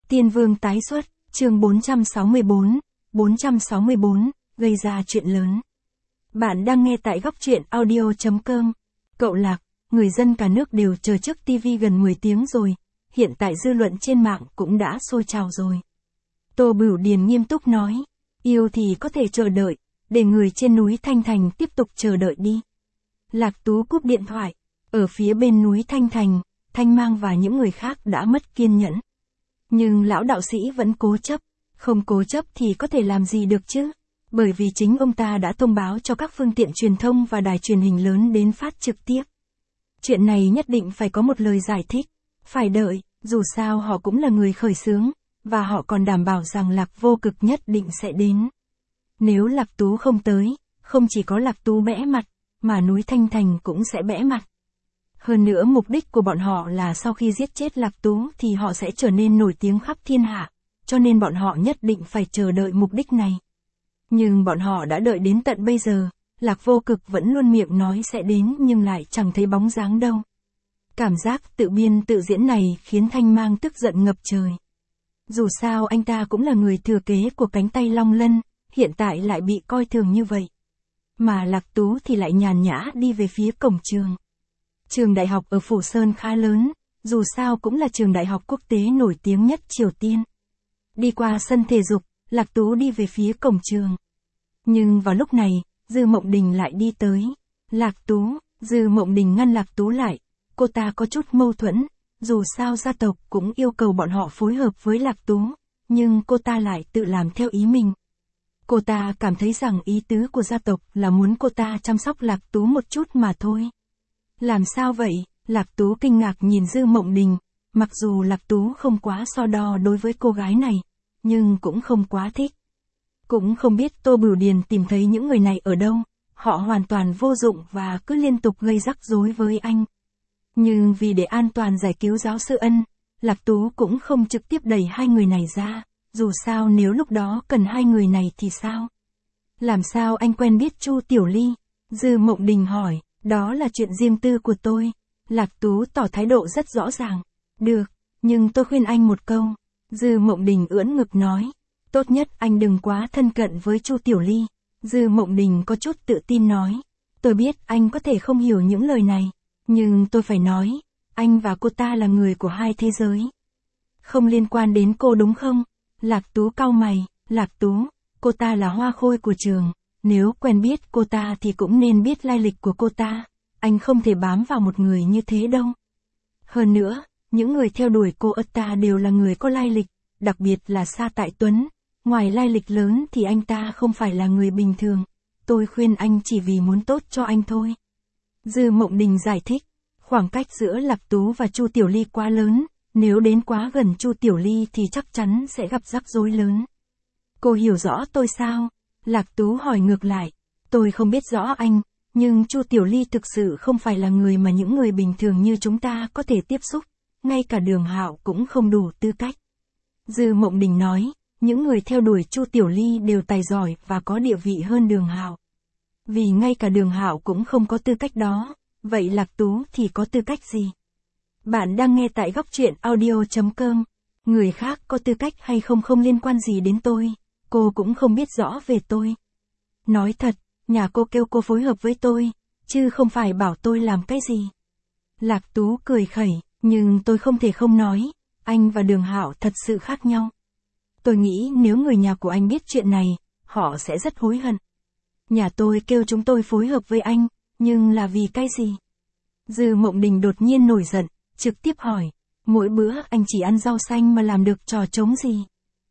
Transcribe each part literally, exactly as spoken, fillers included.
Tiên Vương tái xuất, chương bốn trăm sáu mươi tư, bốn trăm sáu mươi tư, gây ra chuyện lớn. Bạn đang nghe tại góc truyện audio chấm com. Cậu Lạc, người dân cả nước đều chờ trước ti vi gần mười tiếng rồi, hiện tại dư luận trên mạng cũng đã sôi trào rồi. Tô Bửu Điền nghiêm túc nói, yêu thì có thể chờ đợi, để người trên núi Thanh Thành tiếp tục chờ đợi đi. Lạc Tú cúp điện thoại, ở phía bên núi Thanh Thành, Thanh Mang và những người khác đã mất kiên nhẫn. Nhưng lão đạo sĩ vẫn cố chấp, không cố chấp thì có thể làm gì được chứ, bởi vì chính ông ta đã thông báo cho các phương tiện truyền thông và đài truyền hình lớn đến phát trực tiếp. Chuyện này nhất định phải có một lời giải thích, phải đợi, dù sao họ cũng là người khởi xướng, và họ còn đảm bảo rằng Lạc Vô Cực nhất định sẽ đến. Nếu Lạc Tú không tới, không chỉ có Lạc Tú bẽ mặt, mà núi Thanh Thành cũng sẽ bẽ mặt. Hơn nữa mục đích của bọn họ là sau khi giết chết Lạc Tú thì họ sẽ trở nên nổi tiếng khắp thiên hạ, cho nên bọn họ nhất định phải chờ đợi mục đích này. Nhưng bọn họ đã đợi đến tận bây giờ, Lạc Vô Cực vẫn luôn miệng nói sẽ đến nhưng lại chẳng thấy bóng dáng đâu. Cảm giác tự biên tự diễn này khiến Thanh Mang tức giận ngập trời. Dù sao anh ta cũng là người thừa kế của cánh tay Long Lân, hiện tại lại bị coi thường như vậy. Mà Lạc Tú thì lại nhàn nhã đi về phía cổng trường. Trường đại học ở Phủ Sơn khá lớn, dù sao cũng là trường đại học quốc tế nổi tiếng nhất Triều Tiên. Đi qua sân thể dục, Lạc Tú đi về phía cổng trường. Nhưng vào lúc này, Dư Mộng Đình lại đi tới. Lạc Tú, Dư Mộng Đình ngăn Lạc Tú lại, cô ta có chút mâu thuẫn, dù sao gia tộc cũng yêu cầu bọn họ phối hợp với Lạc Tú, nhưng cô ta lại tự làm theo ý mình. Cô ta cảm thấy rằng ý tứ của gia tộc là muốn cô ta chăm sóc Lạc Tú một chút mà thôi. Làm sao vậy? Lạc Tú kinh ngạc nhìn Dư Mộng Đình, mặc dù Lạc Tú không quá so đo đối với cô gái này, nhưng cũng không quá thích. Cũng không biết Tô Bửu Điền tìm thấy những người này ở đâu, họ hoàn toàn vô dụng và cứ liên tục gây rắc rối với anh. Nhưng vì để an toàn giải cứu giáo sư Ân, Lạc Tú cũng không trực tiếp đẩy hai người này ra, dù sao nếu lúc đó cần hai người này thì sao? Làm sao anh quen biết Chu Tiểu Ly? Dư Mộng Đình hỏi. Đó là chuyện riêng tư của tôi. Lạc Tú tỏ thái độ rất rõ ràng. Được, nhưng tôi khuyên anh một câu. Dư Mộng Đình ưỡn ngực nói. Tốt nhất anh đừng quá thân cận với Chu Tiểu Ly. Dư Mộng Đình có chút tự tin nói. Tôi biết anh có thể không hiểu những lời này. Nhưng tôi phải nói, anh và cô ta là người của hai thế giới. Không liên quan đến cô đúng không? Lạc Tú cau mày. Lạc Tú, cô ta là hoa khôi của trường. Nếu quen biết cô ta thì cũng nên biết lai lịch của cô ta, anh không thể bám vào một người như thế đâu. Hơn nữa, những người theo đuổi cô ta đều là người có lai lịch, đặc biệt là Sa Tại Tuấn, ngoài lai lịch lớn thì anh ta không phải là người bình thường, tôi khuyên anh chỉ vì muốn tốt cho anh thôi. Dư Mộng Đình giải thích, khoảng cách giữa Lạc Tú và Chu Tiểu Ly quá lớn, nếu đến quá gần Chu Tiểu Ly thì chắc chắn sẽ gặp rắc rối lớn. Cô hiểu rõ tôi sao? Lạc Tú hỏi ngược lại, tôi không biết rõ anh, nhưng Chu Tiểu Ly thực sự không phải là người mà những người bình thường như chúng ta có thể tiếp xúc, ngay cả Đường Hạo cũng không đủ tư cách. Dư Mộng Đình nói, những người theo đuổi Chu Tiểu Ly đều tài giỏi và có địa vị hơn Đường Hạo. Vì ngay cả Đường Hạo cũng không có tư cách đó, vậy Lạc Tú thì có tư cách gì? Bạn đang nghe tại góc truyện audio chấm com, người khác có tư cách hay không không liên quan gì đến tôi. Cô cũng không biết rõ về tôi. Nói thật, nhà cô kêu cô phối hợp với tôi, chứ không phải bảo tôi làm cái gì. Lạc Tú cười khẩy, nhưng tôi không thể không nói, anh và Đường Hạo thật sự khác nhau. Tôi nghĩ nếu người nhà của anh biết chuyện này, họ sẽ rất hối hận. Nhà tôi kêu chúng tôi phối hợp với anh, nhưng là vì cái gì? Dư Mộng Đình đột nhiên nổi giận, trực tiếp hỏi, mỗi bữa anh chỉ ăn rau xanh mà làm được trò trống gì?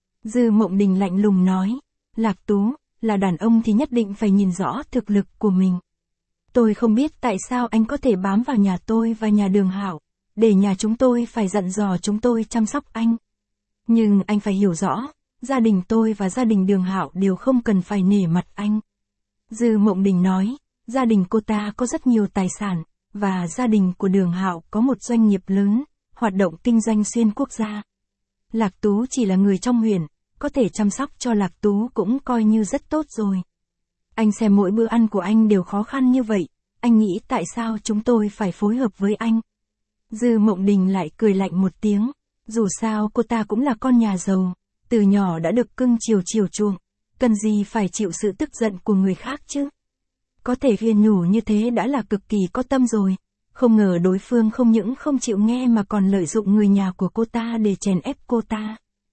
Dư Mộng Đình lạnh lùng nói, Lạc Tú, là đàn ông thì nhất định phải nhìn rõ thực lực của mình. Tôi không biết tại sao anh có thể bám vào nhà tôi và nhà Đường Hạo, để nhà chúng tôi phải dặn dò chúng tôi chăm sóc anh. Nhưng anh phải hiểu rõ, gia đình tôi và gia đình Đường Hạo đều không cần phải nể mặt anh. Dư Mộng Đình nói, gia đình cô ta có rất nhiều tài sản, và gia đình của Đường Hạo có một doanh nghiệp lớn, hoạt động kinh doanh xuyên quốc gia. Lạc Tú chỉ là người trong huyện, có thể chăm sóc cho Lạc Tú cũng coi như rất tốt rồi. Anh xem mỗi bữa ăn của anh đều khó khăn như vậy, anh nghĩ tại sao chúng tôi phải phối hợp với anh? Dư Mộng Đình lại cười lạnh một tiếng. Dù sao cô ta cũng là con nhà giàu, từ nhỏ đã được cưng chiều chiều chuộng, cần gì phải chịu sự tức giận của người khác chứ. Có thể khuyên nhủ như thế đã là cực kỳ có tâm rồi, không ngờ đối phương không những không chịu nghe mà còn lợi dụng người nhà của cô ta để chèn ép cô ta.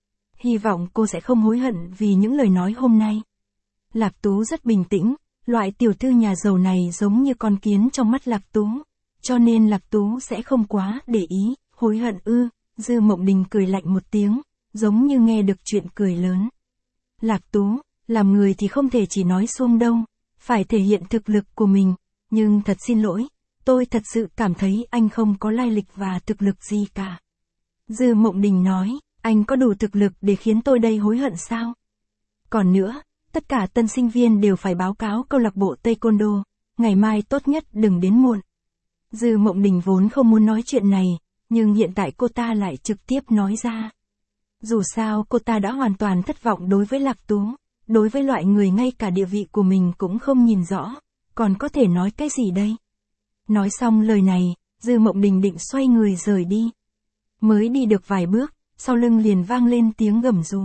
Hy vọng cô sẽ không hối hận vì những lời nói hôm nay. Lạc Tú rất bình tĩnh, loại tiểu thư nhà giàu này giống như con kiến trong mắt Lạc Tú, cho nên Lạc Tú sẽ không quá để ý. Hối hận ư? Dư Mộng Đình cười lạnh một tiếng, giống như nghe được chuyện cười lớn. Lạc Tú, làm người thì không thể chỉ nói suông đâu, phải thể hiện thực lực của mình, nhưng thật xin lỗi, tôi thật sự cảm thấy anh không có lai lịch và thực lực gì cả. Dư Mộng Đình nói, anh có đủ thực lực để khiến tôi đây hối hận sao? Còn nữa, tất cả tân sinh viên đều phải báo cáo câu lạc bộ Taekwondo, ngày mai tốt nhất đừng đến muộn. Dư Mộng Đình vốn không muốn nói chuyện này, nhưng hiện tại cô ta lại trực tiếp nói ra. Dù sao cô ta đã hoàn toàn thất vọng đối với Lạc Tú, đối với loại người ngay cả địa vị của mình cũng không nhìn rõ, còn có thể nói cái gì đây? Nói xong lời này, Dư Mộng Đình định xoay người rời đi. Mới đi được vài bước, sau lưng liền vang lên tiếng gầm rú.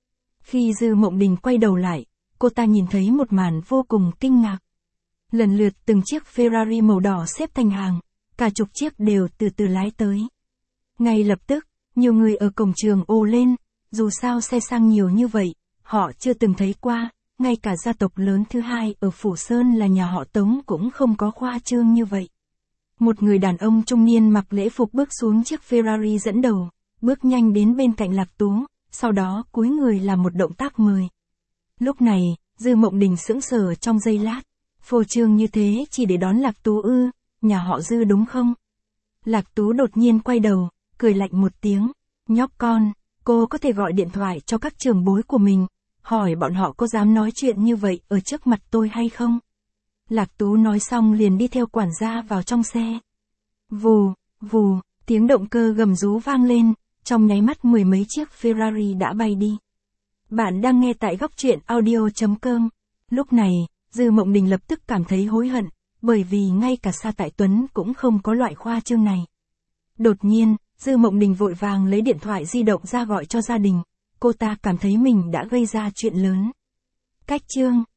Khi Dư Mộng Đình quay đầu lại, cô ta nhìn thấy một màn vô cùng kinh ngạc. Lần lượt từng chiếc Ferrari màu đỏ xếp thành hàng, cả chục chiếc đều từ từ lái tới. Ngay lập tức, nhiều người ở cổng trường ồ lên, dù sao xe sang nhiều như vậy, họ chưa từng thấy qua, ngay cả gia tộc lớn thứ hai ở Phủ Sơn là nhà họ Tống cũng không có khoa trương như vậy. Một người đàn ông trung niên mặc lễ phục bước xuống chiếc Ferrari dẫn đầu, bước nhanh đến bên cạnh Lạc Tú, sau đó cúi người làm một động tác mời. Lúc này, Dư Mộng Đình sững sờ trong giây lát, phô trương như thế chỉ để đón Lạc Tú ư, nhà họ Dư đúng không? Lạc Tú đột nhiên quay đầu, cười lạnh một tiếng, nhóc con, cô có thể gọi điện thoại cho các trưởng bối của mình, hỏi bọn họ có dám nói chuyện như vậy ở trước mặt tôi hay không? Lạc Tú nói xong liền đi theo quản gia vào trong xe. Vù, vù, tiếng động cơ gầm rú vang lên, trong nháy mắt mười mấy chiếc Ferrari đã bay đi. Bạn đang nghe tại góc truyện audio chấm com. Lúc này, Dư Mộng Đình lập tức cảm thấy hối hận, bởi vì ngay cả Sa Tại Tuấn cũng không có loại khoa trương này. Đột nhiên, Dư Mộng Đình vội vàng lấy điện thoại di động ra gọi cho gia đình, cô ta cảm thấy mình đã gây ra chuyện lớn. Cách chương